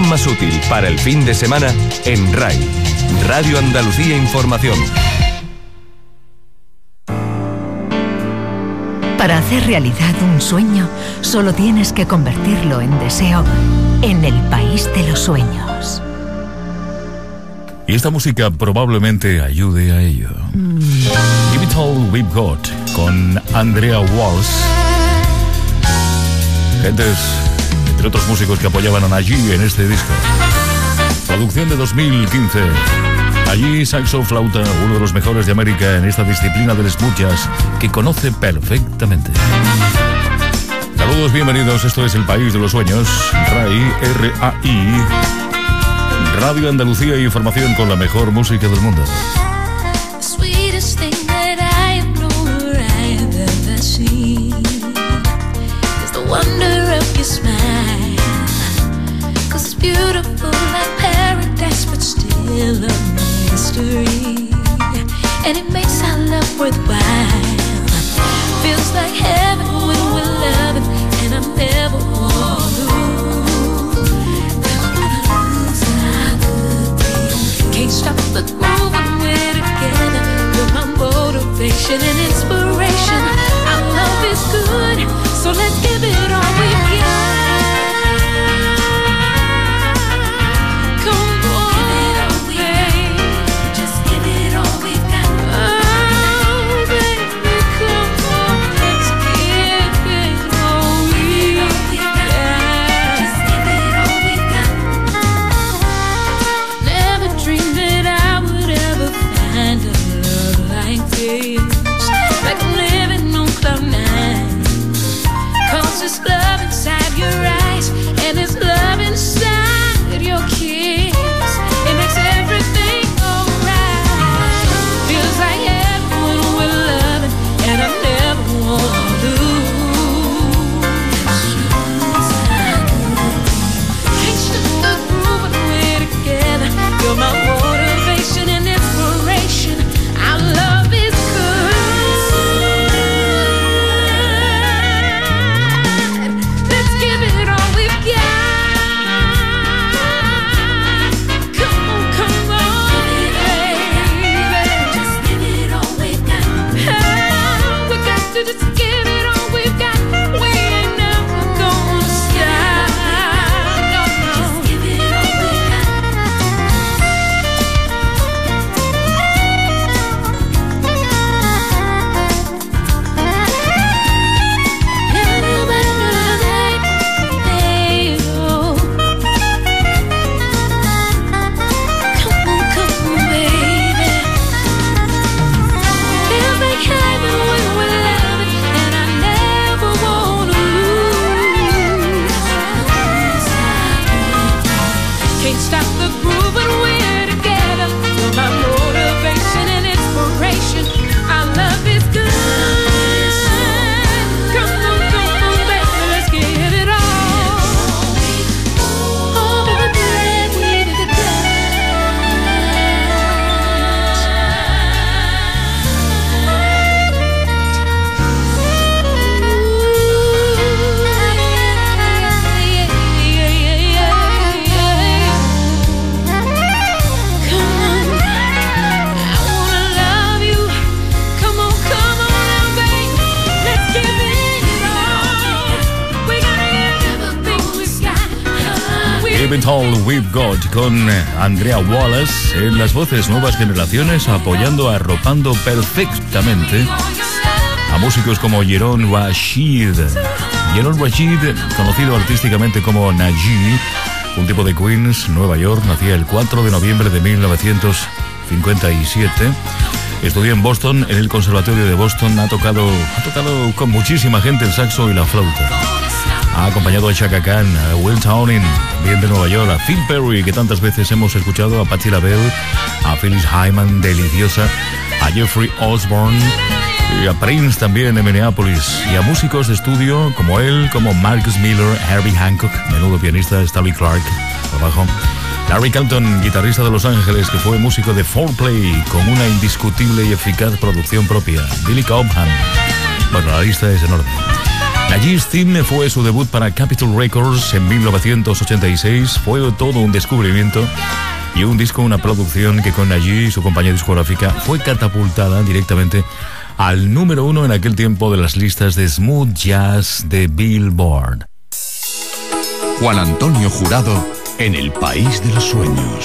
más útil para el fin de semana en RAI, Radio Andalucía Información. Para hacer realidad un sueño, solo tienes que convertirlo en deseo en el país de los sueños. Y esta música probablemente ayude a ello. Give It All We've Got, con Andrea Walsh. Gentes, entre otros músicos que apoyaban a Naji en este disco. Producción de 2015. Allí, saxo, flauta, uno de los mejores de América en esta disciplina de las muchas que conoce perfectamente. Saludos, bienvenidos, esto es El País de los Sueños, RAI, R-A-I, Radio Andalucía e Información con la mejor música del mundo. And it makes our love worthwhile. Feels like heaven when we're loving, and I never wanna lose. Never wanna lose our good thing. Can't stop the groove when we're together. You're my motivation and inspiration. Our love is good, so let's give it all we've got. All We've Got con Andrea Wallace en las voces nuevas generaciones, apoyando, arropando perfectamente a músicos como Jeron Rashid. Jeron Rashid, conocido artísticamente como Naji, un tipo de Queens, Nueva York, nacía el 4 de noviembre de 1957. Estudió en Boston, en el Conservatorio de Boston, ha tocado con muchísima gente el saxo y la flauta. Ha acompañado a Chaka Khan, a Will Towning, bien de Nueva York, a Phil Perry, que tantas veces hemos escuchado, a Patti LaBelle, a Phyllis Hyman, deliciosa, a Jeffrey Osborne, y a Prince también en Minneapolis, y a músicos de estudio como él, como Marcus Miller, Herbie Hancock, menudo pianista, Stanley Clarke, al bajo, Larry Carlton, guitarrista de Los Ángeles, que fue músico de 4Play, con una indiscutible y eficaz producción propia, Billy Cobham. Bueno, la lista es enorme. Najee's Theme fue su debut para Capitol Records en 1986. Fue todo un descubrimiento y un disco, una producción que con Najee y su compañía discográfica fue catapultada directamente al número 1 en aquel tiempo de las listas de smooth jazz de Billboard. Juan Antonio Jurado en el País de los Sueños.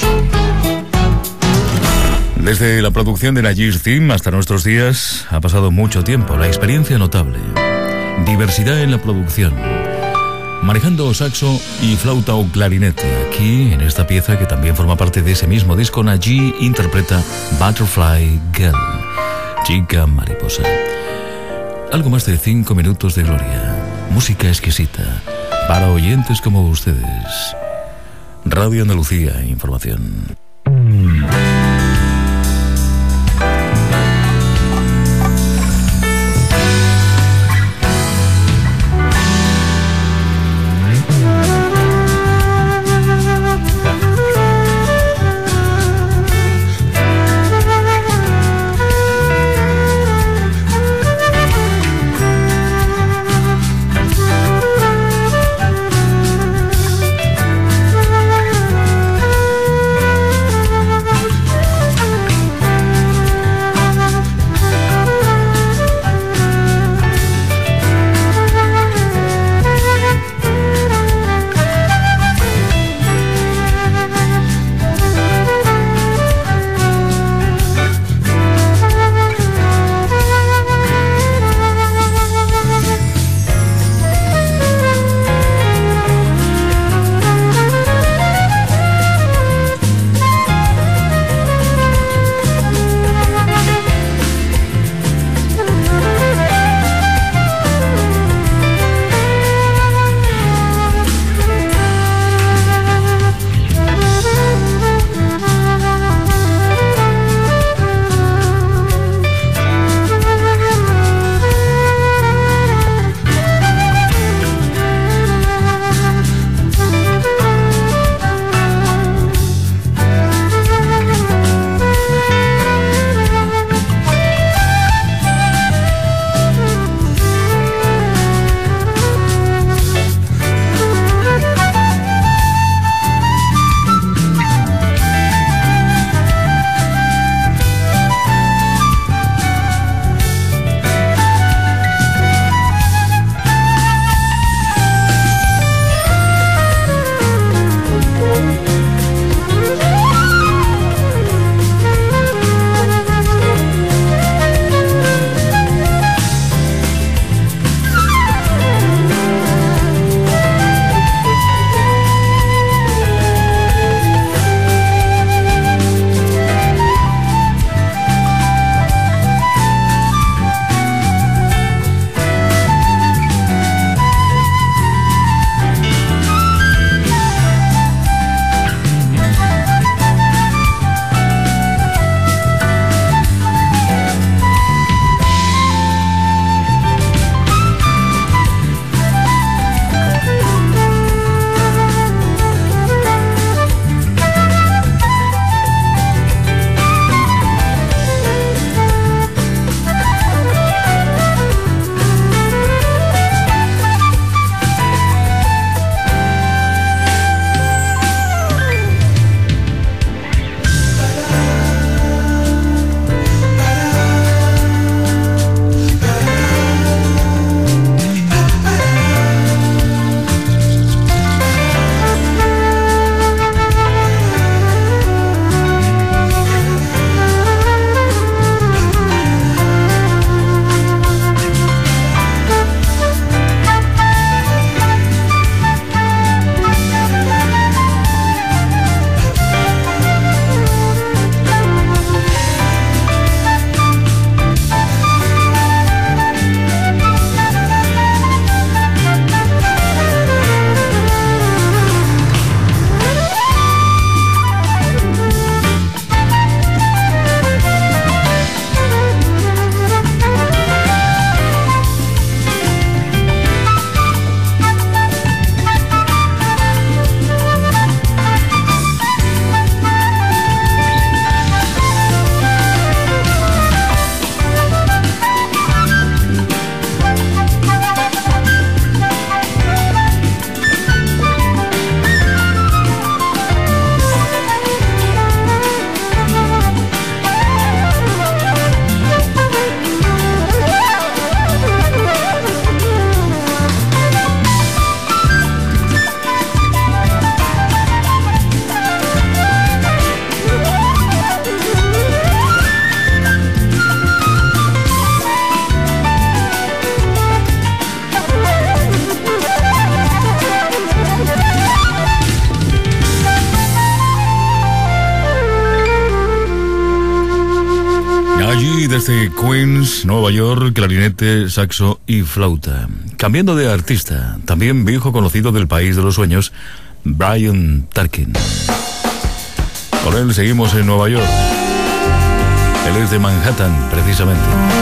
Desde la producción de Najee's Theme hasta nuestros días ha pasado mucho tiempo. La experiencia notable. Diversidad en la producción. Manejando saxo y flauta o clarinete. Aquí, en esta pieza que también forma parte de ese mismo disco, Najee interpreta Butterfly Girl, chica mariposa. Algo más de 5 minutos de gloria. Música exquisita para oyentes como ustedes. Radio Andalucía, información. Desde Queens, Nueva York, clarinete, saxo y flauta. Cambiando de artista, también viejo conocido del país de los sueños, Brian Tarkin. Con él seguimos en Nueva York. Él es de Manhattan, precisamente.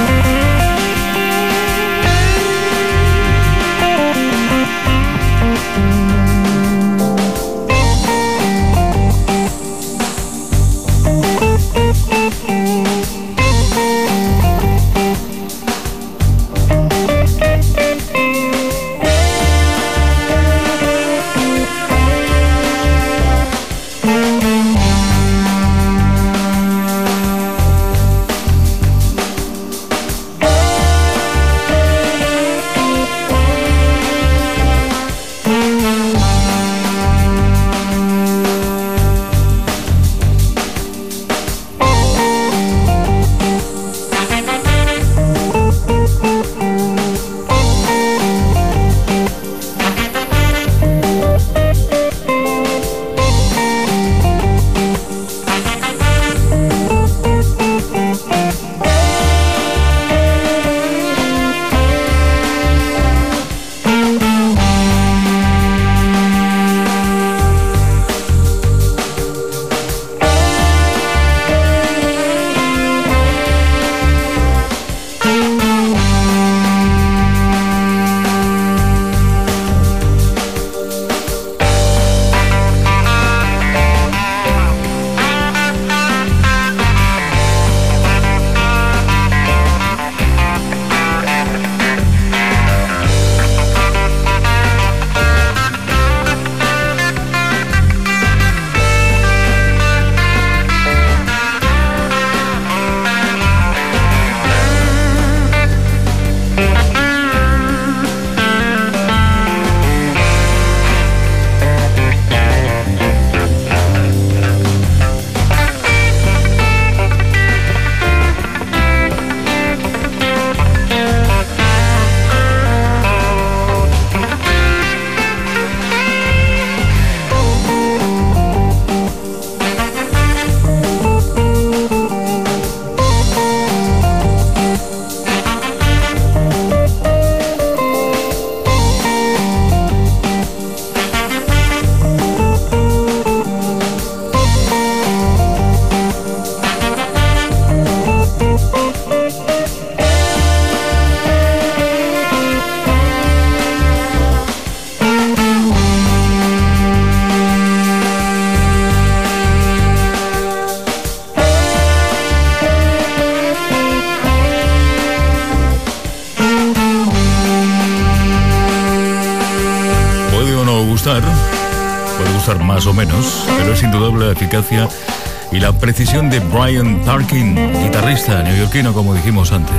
Puede gustar más o menos, pero es indudable la eficacia y la precisión de Brian Tarkin, guitarrista neoyorquino, como dijimos antes.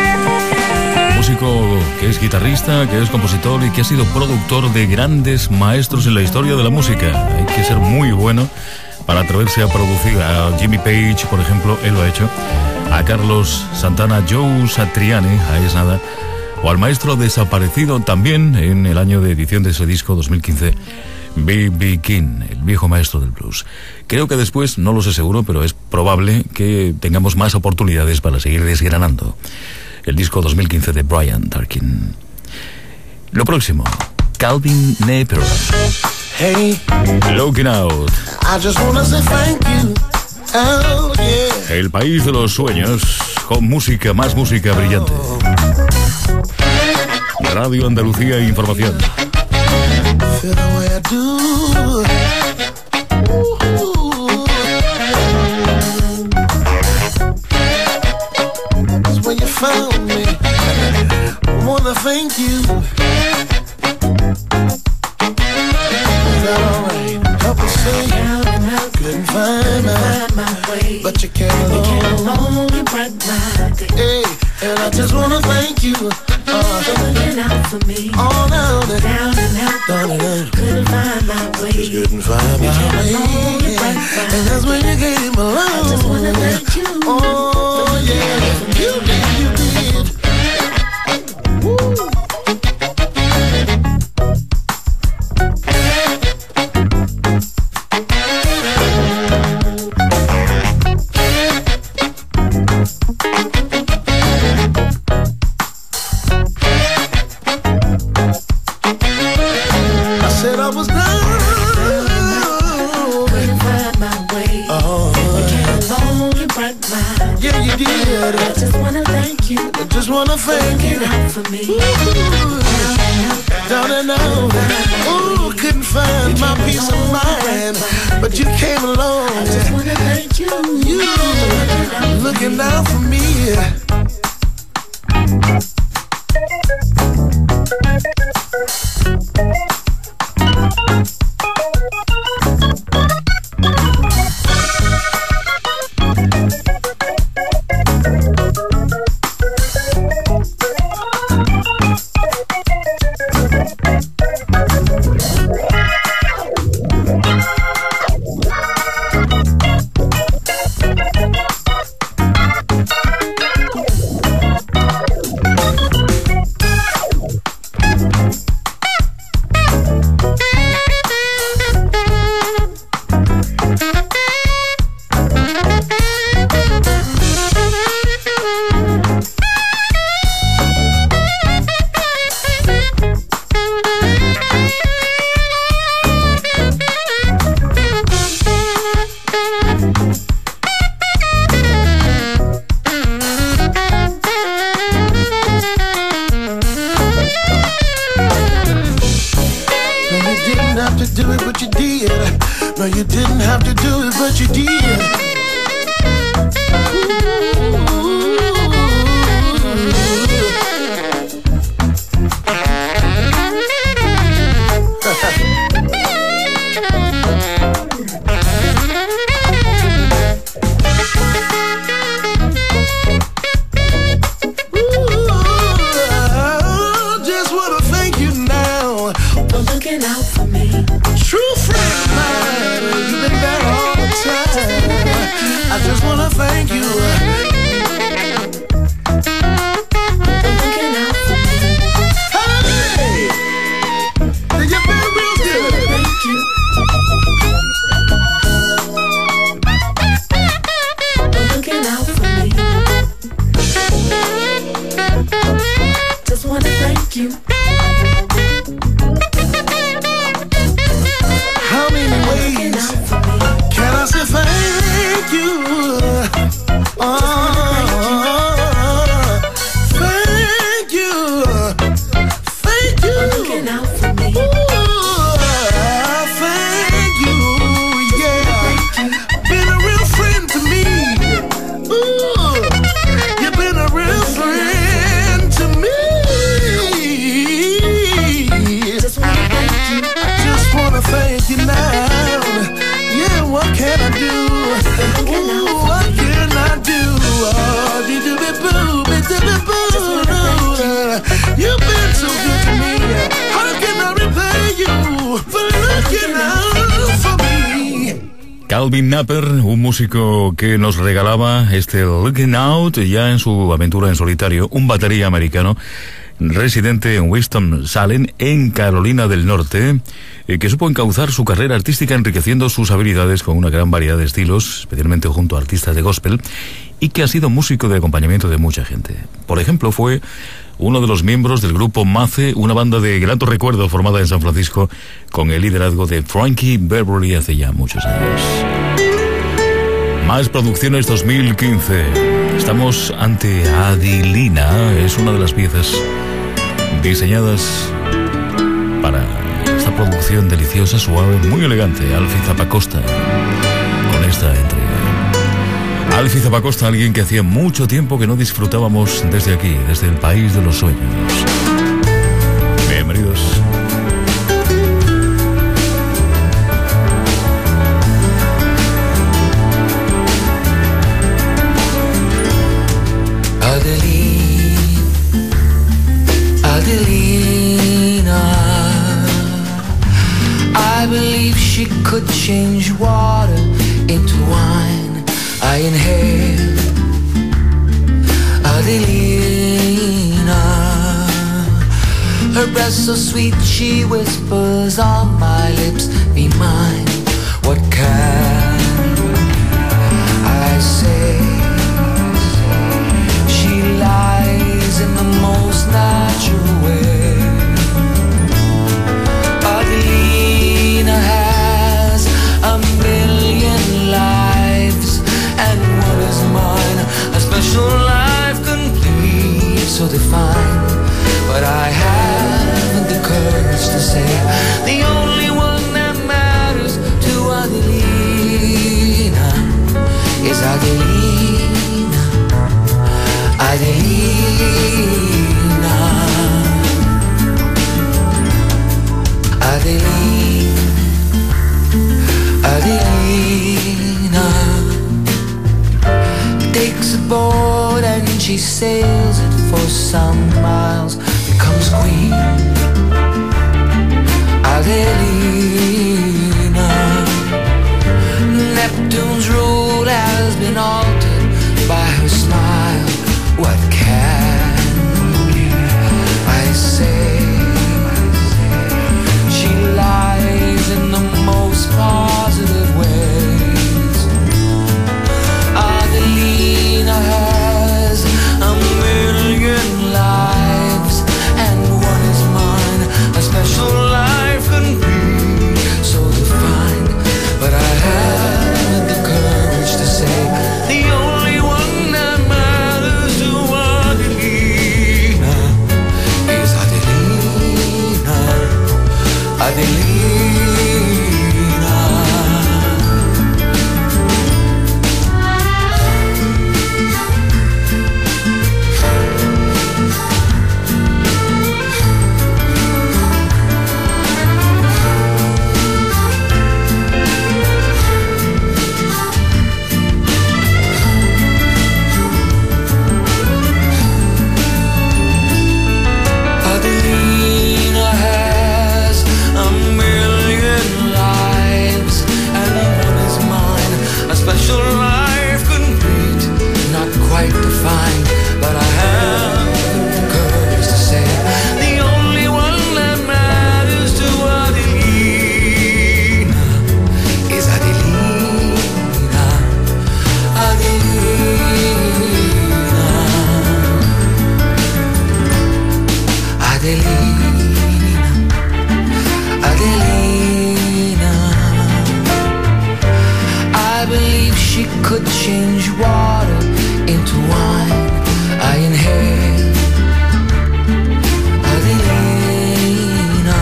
Músico que es guitarrista, que es compositor y que ha sido productor de grandes maestros en la historia de la música. Hay que ser muy bueno para atreverse a producir a Jimmy Page, por ejemplo, él lo ha hecho, a Carlos Santana, Joe Satriani, ahí es nada, o al maestro desaparecido también en el año de edición de ese disco 2015, B.B. King, el viejo maestro del blues. Creo que después, no lo sé seguro, pero es probable que tengamos más oportunidades para seguir desgranando el disco 2015 de Brian Tarkin. Lo próximo, Calvin Napier. Hey, Looking Out. I just wanna say thank you. Oh, yeah. El país de los sueños, con música, más música brillante. Radio Andalucía Información. Feel the way I do. Ooh. That's when you found me. I wanna thank you. Is that alright? Help me say couldn't find my way, but you came along. You brightened my day. Hey, and I just wanna thank you. Looking out for me. All down and out, down and out. Couldn't find my way. Just couldn't find my way. And that's when you came along. I just wanna thank you. Oh yeah, you did, you did. Woo. just wanna thank you. Down and out. Ooh, couldn't find my peace of mind, but you came along. I just wanna thank you. You looking out for me. No, you didn't have to do it, but you did. Just wanna thank you now for looking out for me. True friend of mine, you've been there all the time. I just wanna thank you for looking out for me. Hey, you've been real good. Thank you for looking out for me. Just wanna thank you. How many ways can I say thank you? Oh, thank you. Thank you. Looking out for me. Thank you. Yeah. Been a real friend to me. Ooh, you've been a real friend to me. Just wanna thank you. Just wanna thank you now. Yeah, what can I do? Ooh, what can I do? Oh, you've been so good to me. How can I repay you for looking out for me? Calvin Napper, un músico que nos regalaba este Looking Out ya en su aventura en solitario, un batería americano residente en Winston-Salem, en Carolina del Norte, que supo encauzar su carrera artística enriqueciendo sus habilidades con una gran variedad de estilos, especialmente junto a artistas de gospel, y que ha sido músico de acompañamiento de mucha gente. Por ejemplo, fue uno de los miembros del grupo Mace, una banda de grato recuerdo formada en San Francisco con el liderazgo de Frankie Beverly hace ya muchos años. Más producciones 2015. Estamos ante Adilina, es una de las piezas diseñadas para esta producción deliciosa, suave, muy elegante. Alfie Zappacosta con esta entrega. Alfie Zappacosta, alguien que hacía mucho tiempo que no disfrutábamos desde aquí, desde el país de los sueños. Bienvenidos. Adelina, I believe she could change water into wine. I inhale Adelina, her breath so sweet she whispers on my lips, be mine. What can I say? She lies in the most natural way. Adelina has a million lives, and what is mine? A special life complete. So sails it for some miles, becomes queen. Adelina. Neptune's rule has been altered by her smile. What can I say? She lies in the most positive ways. Adelina has a million lives, and one is mine. A special life can be so defined, but I have the courage to say the only one that matters to Adelina is Adelina. Adelina. Adelina has a million lives, and one is mine. A special life complete, not quite defined, but I have the courage to say the only one that matters to Adelina is Adelina. Adelina. Adelina, Adelina. I believe she could change water into wine. I inhale Adelina.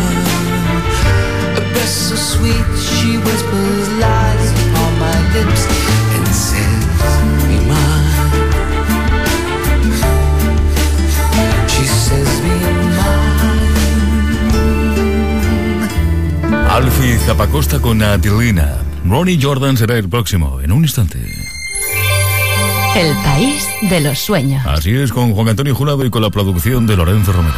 A breast so sweet, she whispers lies upon my lips and says, be mine. She says, be mine. Alfie Zappacosta con Adelina. Ronnie Jordan será el próximo, en un instante. El país de los sueños. Así es, con Juan Antonio Jurado y con la producción de Lorenzo Romero.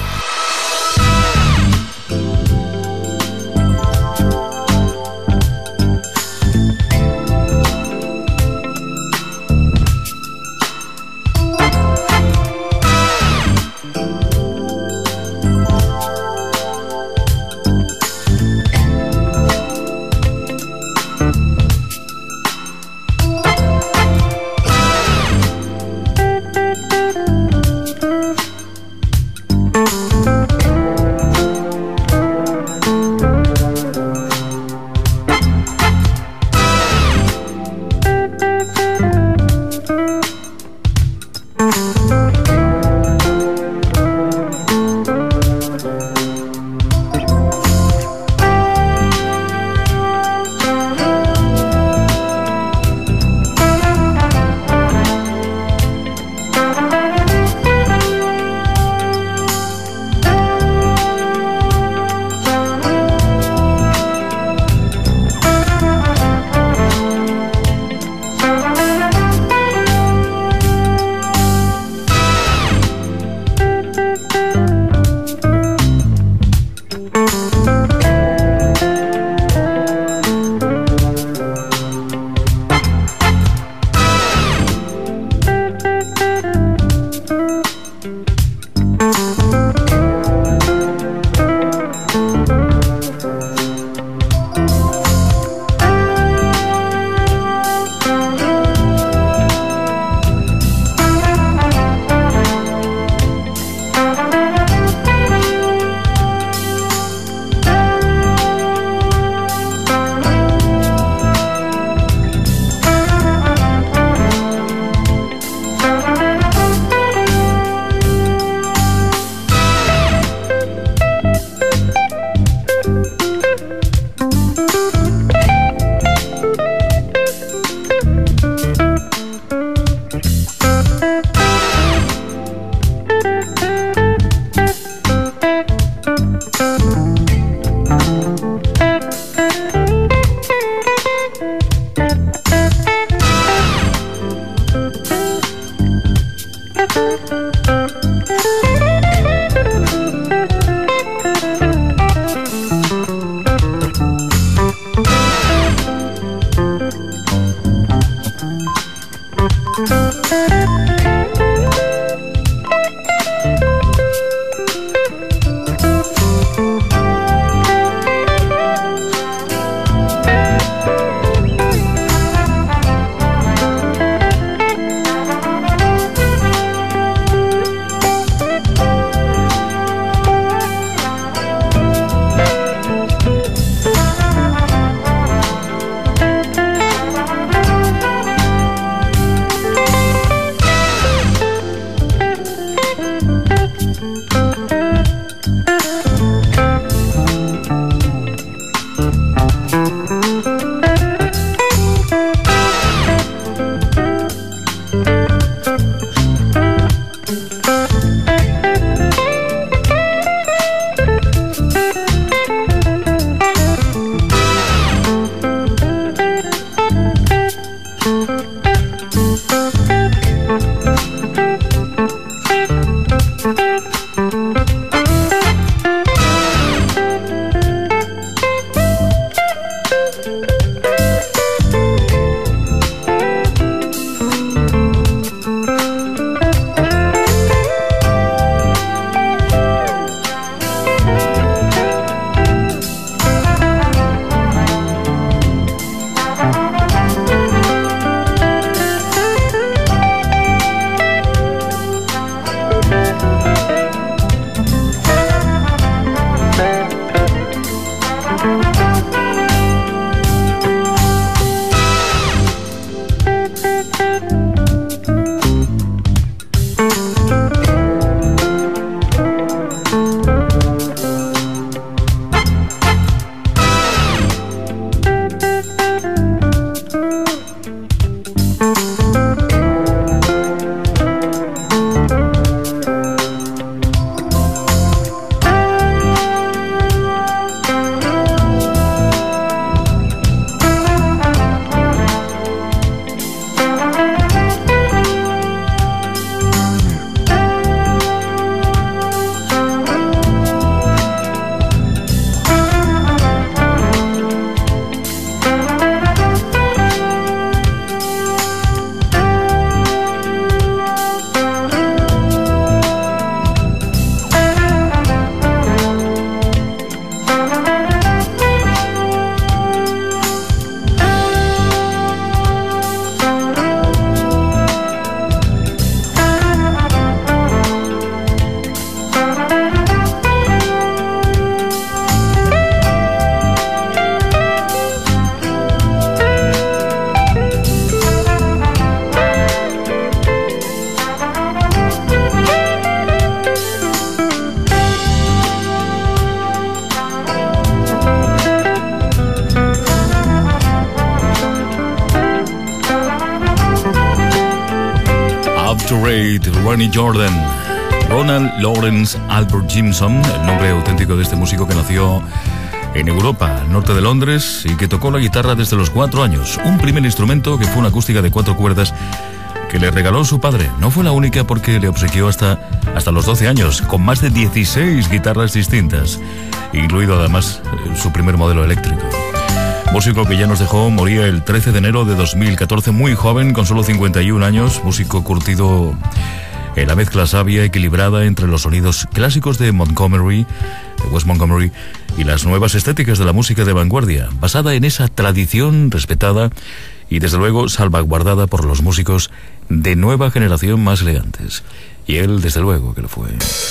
to Rate, Ronnie Jordan, Ronald Lawrence Albert Jimson, el nombre auténtico de este músico que nació en Europa, al norte de Londres, y que tocó la guitarra desde los 4 años. Un primer instrumento que fue una acústica de 4 cuerdas que le regaló su padre. No fue la única porque le obsequió hasta los 12 años, con más de 16 guitarras distintas, incluido además su primer modelo eléctrico. Músico que ya nos dejó, moría el 13 de enero de 2014, muy joven, con solo 51 años, músico curtido en la mezcla sabia, equilibrada entre los sonidos clásicos de West Montgomery, y las nuevas estéticas de la música de vanguardia, basada en esa tradición respetada y desde luego salvaguardada por los músicos de nueva generación más elegantes. Y él, desde luego, que lo fue.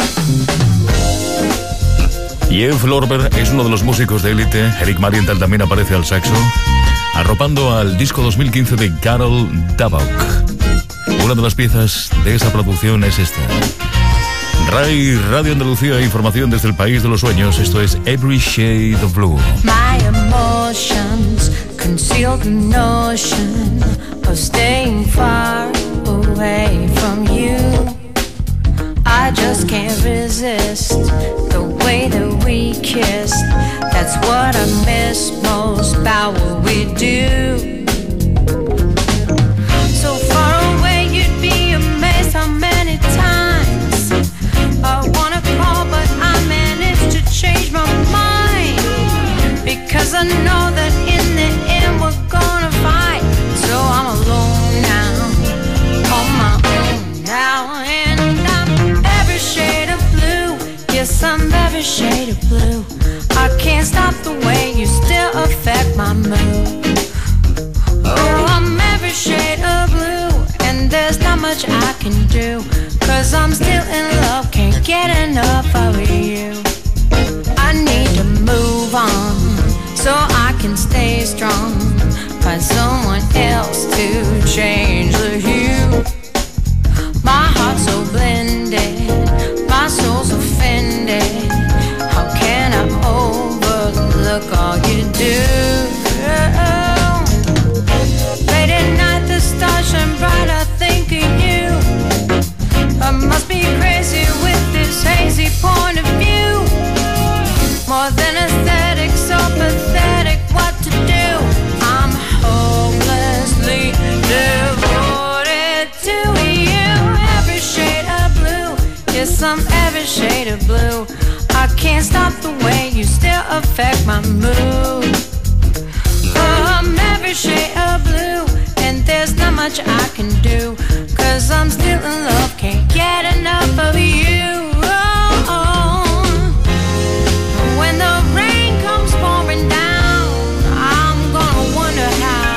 Jeff Lorber es uno de los músicos de élite. Eric Marienthal también aparece al saxo, arropando al disco 2015 de Carol Dabok. Una de las piezas de esa producción es esta. RAI, Radio Andalucía, información desde el país de los sueños. Esto es Every Shade of Blue. My emotions conceal the notion of staying far away from you. I just can't resist the way that we kissed. That's what I miss most about what we do. So far away, you'd be amazed how many times I wanna call, but I managed to change my mind, because I know that in the end we're gonna fight. So I'm alone now, on my own now, and I'm every shade of blue. Yes, I'm every shade of blue. I can't stop the way you still affect my mood. Oh, I'm every shade of blue, and there's not much I can do, 'cause I'm still in love, can't get enough of you. I need to move on so I can stay strong, find someone else to change the hue. My heart's so blended, my soul's offended. How can I overlook all you do? Late at night the stars shine bright, I think of you. I must be crazy with this hazy point of view. More than aesthetic, so pathetic, what to do? I'm hopelessly devoted to you. Every shade of blue, yes, I'm every shade of blue. I can't stop the way you still affect my mood. Oh, I'm every shade of blue, and there's not much I can do, 'cause I'm still in love, can't get enough of you. Oh, when the rain comes pouring down, I'm gonna wonder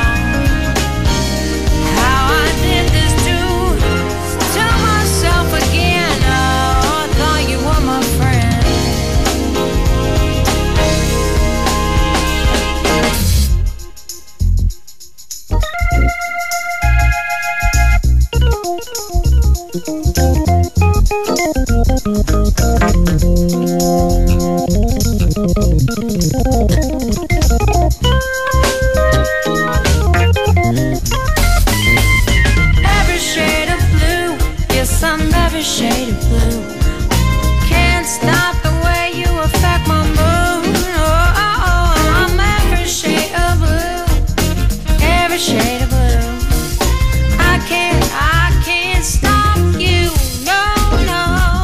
how I did this to myself again. Oh, I thought you were my friend. Every shade of blue, yes, I'm every shade of blue. Can't stop the way you affect my mood. Oh, I'm every shade of blue, every shade of blue. I can't stop you, no.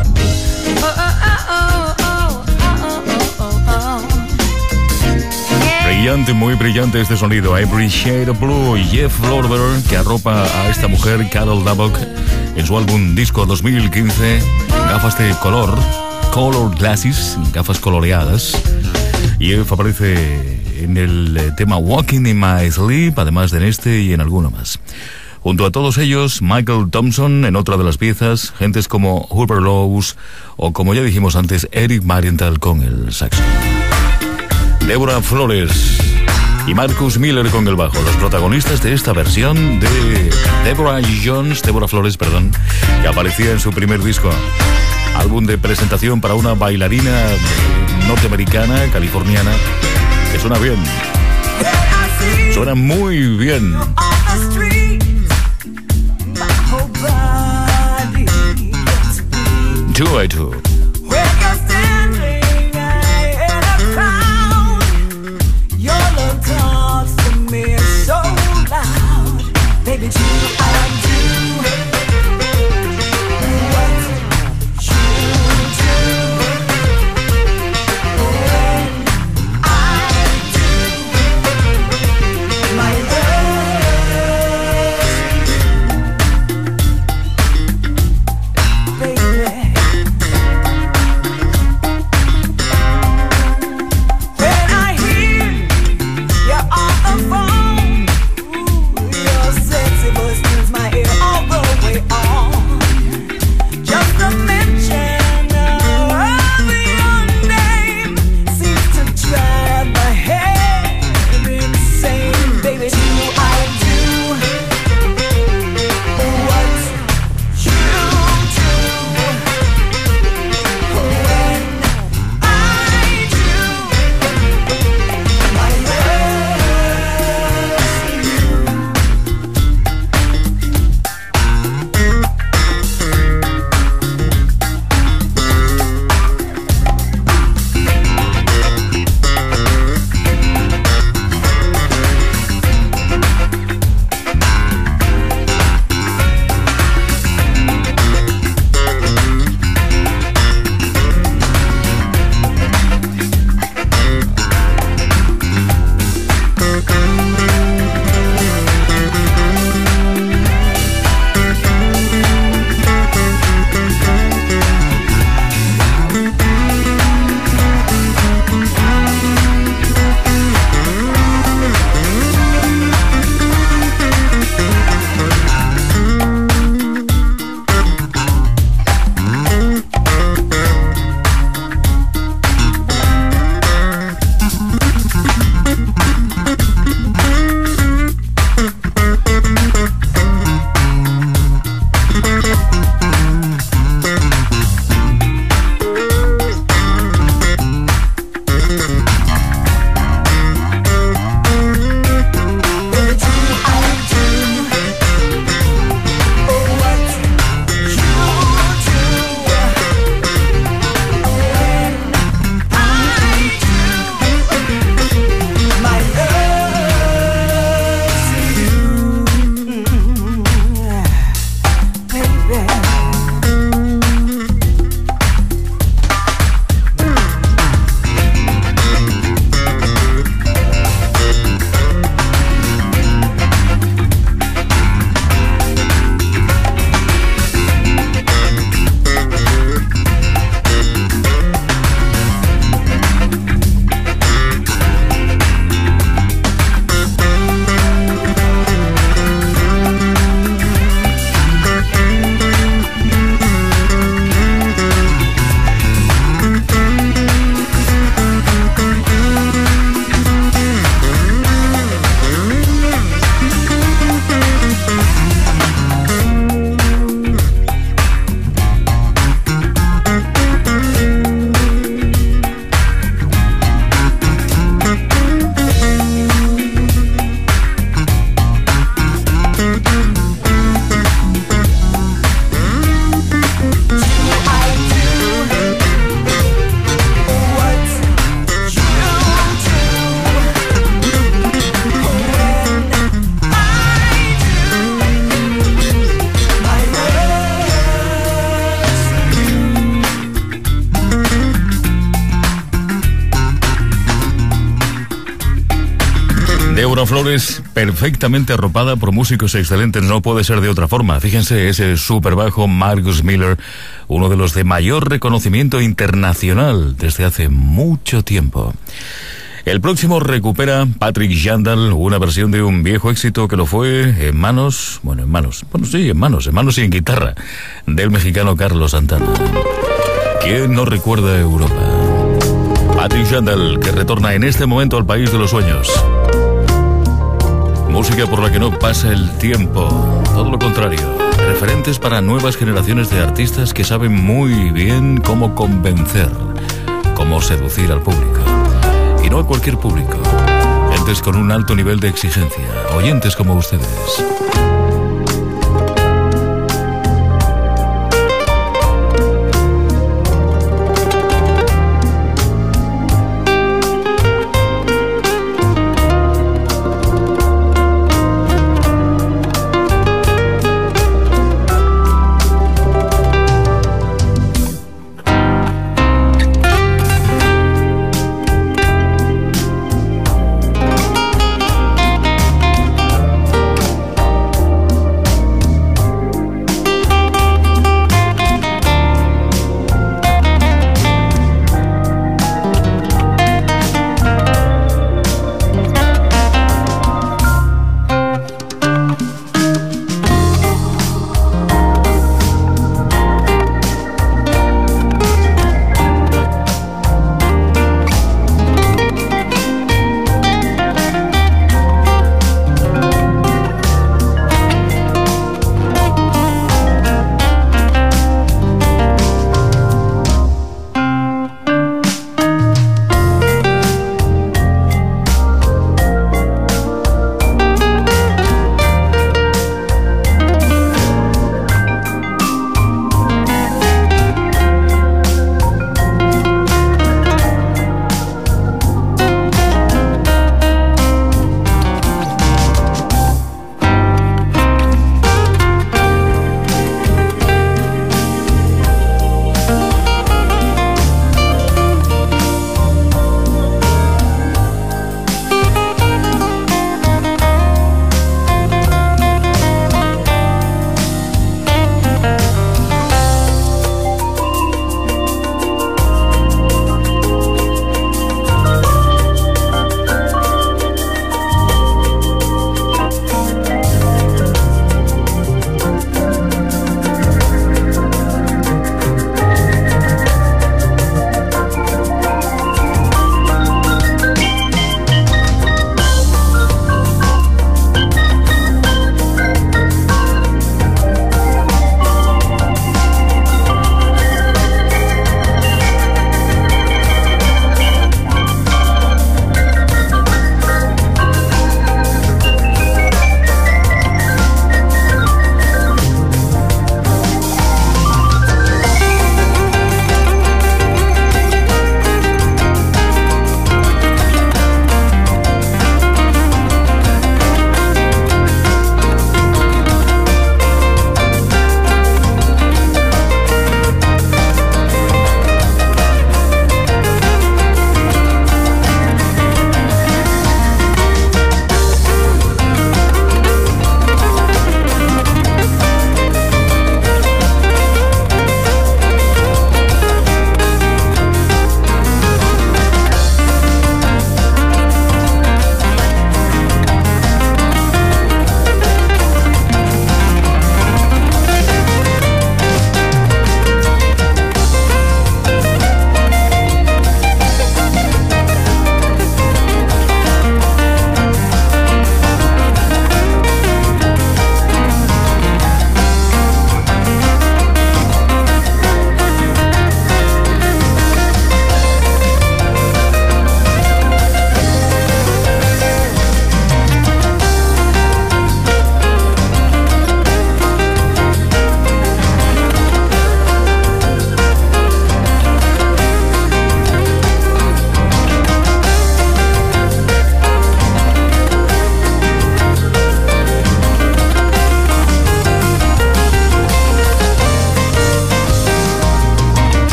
Brillante, muy brillante este sonido, Every Shade of Blue. Jeff Lorber, que arropa a esta mujer, Carol Dabok, en su álbum disco 2015, gafas de color glasses, gafas coloreadas. Y Jeff aparece en el tema Walking in My Sleep, además de en este y en alguno más. Junto a todos ellos, Michael Thompson en otra de las piezas, gentes como Hubert Laws o, como ya dijimos antes, Eric Marienthal con el saxo. Deborah Flores y Marcus Miller con el bajo, los protagonistas de esta versión de Deborah Flores, que aparecía en su primer disco, álbum de presentación para una bailarina norteamericana, californiana, que suena bien, suena muy bien. My whole body Two by Two. Débora Flores, perfectamente arropada por músicos excelentes, no puede ser de otra forma. Fíjense, ese super bajo Marcus Miller, uno de los de mayor reconocimiento internacional desde hace mucho tiempo. El próximo recupera Patrick Jandal, una versión de un viejo éxito que lo fue en manos y en guitarra, del mexicano Carlos Santana. ¿Quién no recuerda Europa? Patrick Jandal, que retorna en este momento al país de los sueños. Música por la que no pasa el tiempo, todo lo contrario. Referentes para nuevas generaciones de artistas que saben muy bien cómo convencer, cómo seducir al público. Y no a cualquier público. Gentes con un alto nivel de exigencia, oyentes como ustedes.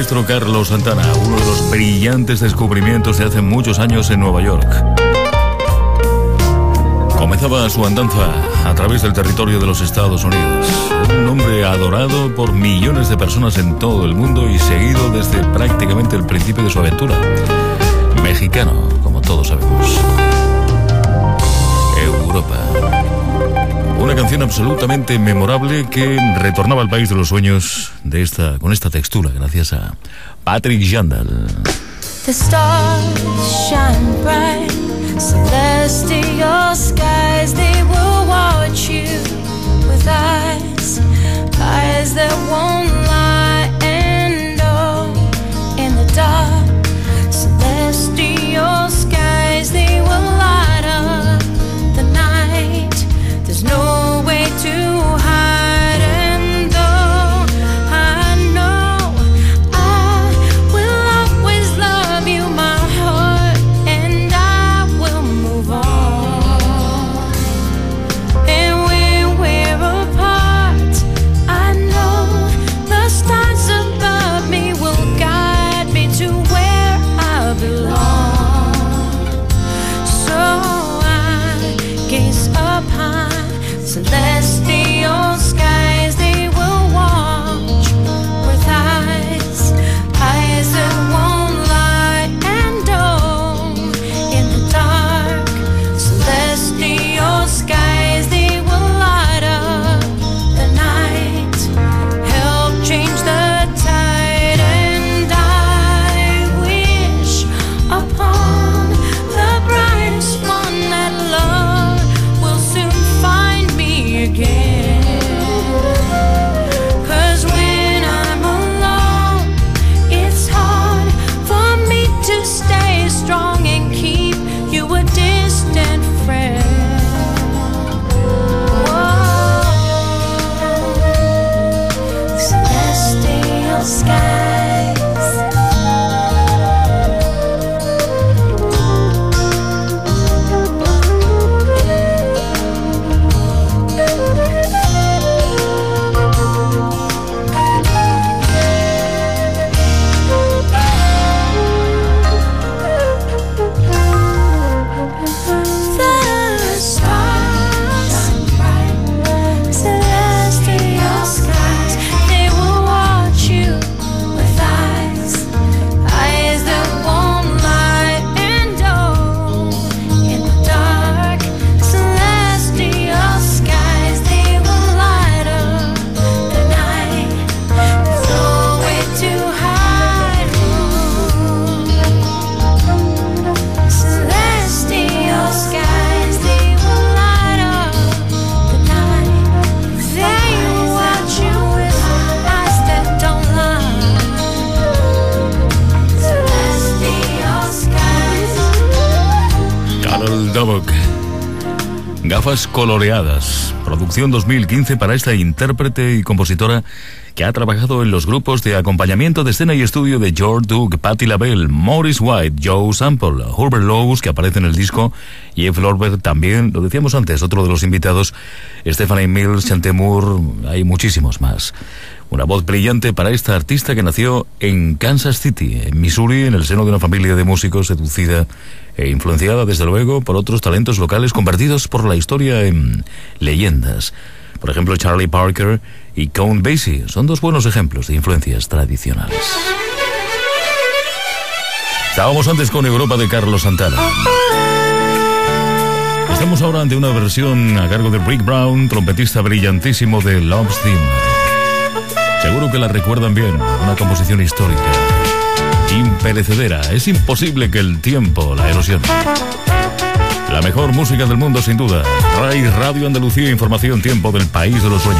maestro Carlos Santana, uno de los brillantes descubrimientos de hace muchos años en Nueva York. Comenzaba su andanza a través del territorio de los Estados Unidos. Un hombre adorado por millones de personas en todo el mundo y seguido desde prácticamente el principio de su aventura. Mexicano, como todos sabemos. Europa. Una canción absolutamente memorable que retornaba al país de los sueños con esta textura, gracias a Patrick Jandal. The stars shine bright, celestial skies, they will watch you with eyes that won't lie, and oh, in the dark, celestial skies, they will light up the night, there's no way to hide, and though I know I will always love you, my heart, and I will move on, and when we're apart, I know the stars above me will guide me to where I belong, so I gaze up high, celestial skies, they will watch with eyes that won't lie, and oh, in the dark, celestial skies, they will light up the night, help change the tide, and I wish upon the brightest one that love will soon find me again, 'cause when I'm alone, it's hard for me to stay strong and keep you a distant friend. Whoa. Celestial skies. The stars, celestial skies, they will watch you with eyes that won't lie, and oh, in the dark, celestial skies, they will light up the night, there's no way to hide, celestial skies, they will light up the night, they will watch you with eyes that don't lie, celestial skies. Carol Dubbock. Gafas coloreadas. Producción 2015 para esta intérprete y compositora que ha trabajado en los grupos de acompañamiento de escena y estudio de George Duke, Patti LaBelle, Maurice White, Joe Sample, Herbert Lowes, que aparece en el disco, Jeff Lorber también, lo decíamos antes, otro de los invitados, Stephanie Mills, Chante Moore, hay muchísimos más. Una voz brillante para esta artista que nació en Kansas City, en Missouri, en el seno de una familia de músicos, seducida e influenciada desde luego por otros talentos locales convertidos por la historia en leyendas. Por ejemplo, Charlie Parker y Count Basie son dos buenos ejemplos de influencias tradicionales. Estábamos antes con Europa de Carlos Santana. Estamos ahora ante una versión a cargo de Rick Brown, trompetista brillantísimo de Love's Theme. Seguro que la recuerdan bien, una composición histórica, imperecedera. Es imposible que el tiempo la erosione. La mejor música del mundo, sin duda. RAI, Radio Andalucía, información, tiempo del país de los sueños.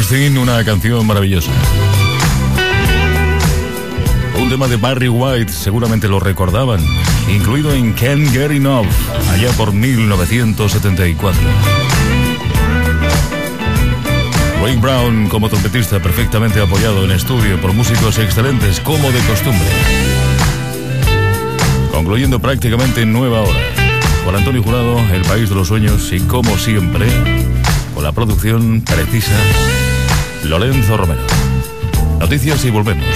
Springsteen, una canción maravillosa. Un tema de Barry White, seguramente lo recordaban, incluido en Can't Get Enough, allá por 1974. Ray Brown como trompetista, perfectamente apoyado en estudio por músicos excelentes, como de costumbre. Concluyendo prácticamente en nueva hora. Con Antonio Jurado, El País de los Sueños, y como siempre, con la producción precisa, Lorenzo Romero. Noticias y volvemos.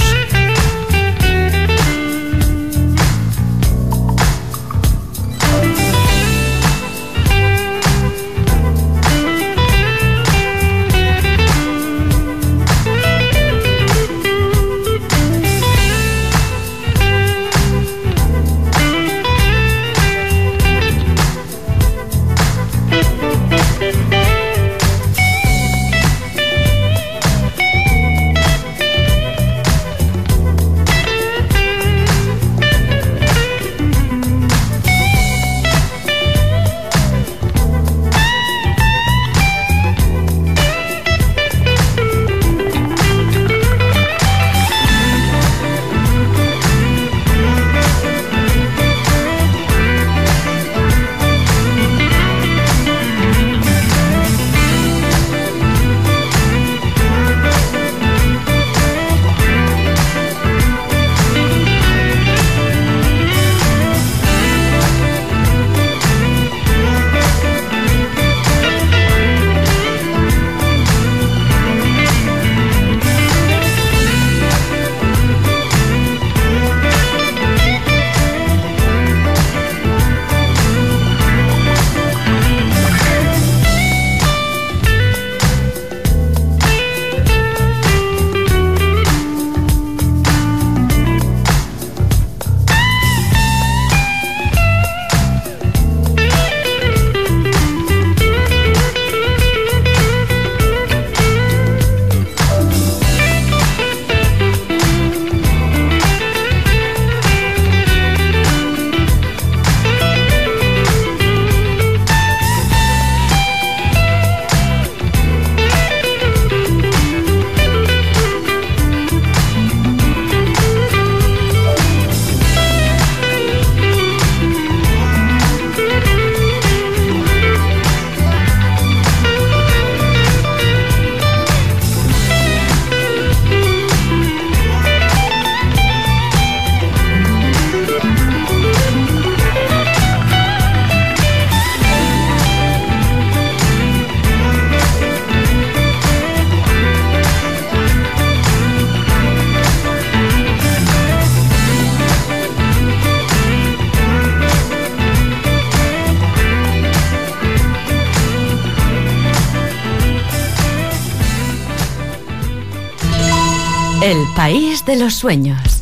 El País de los Sueños.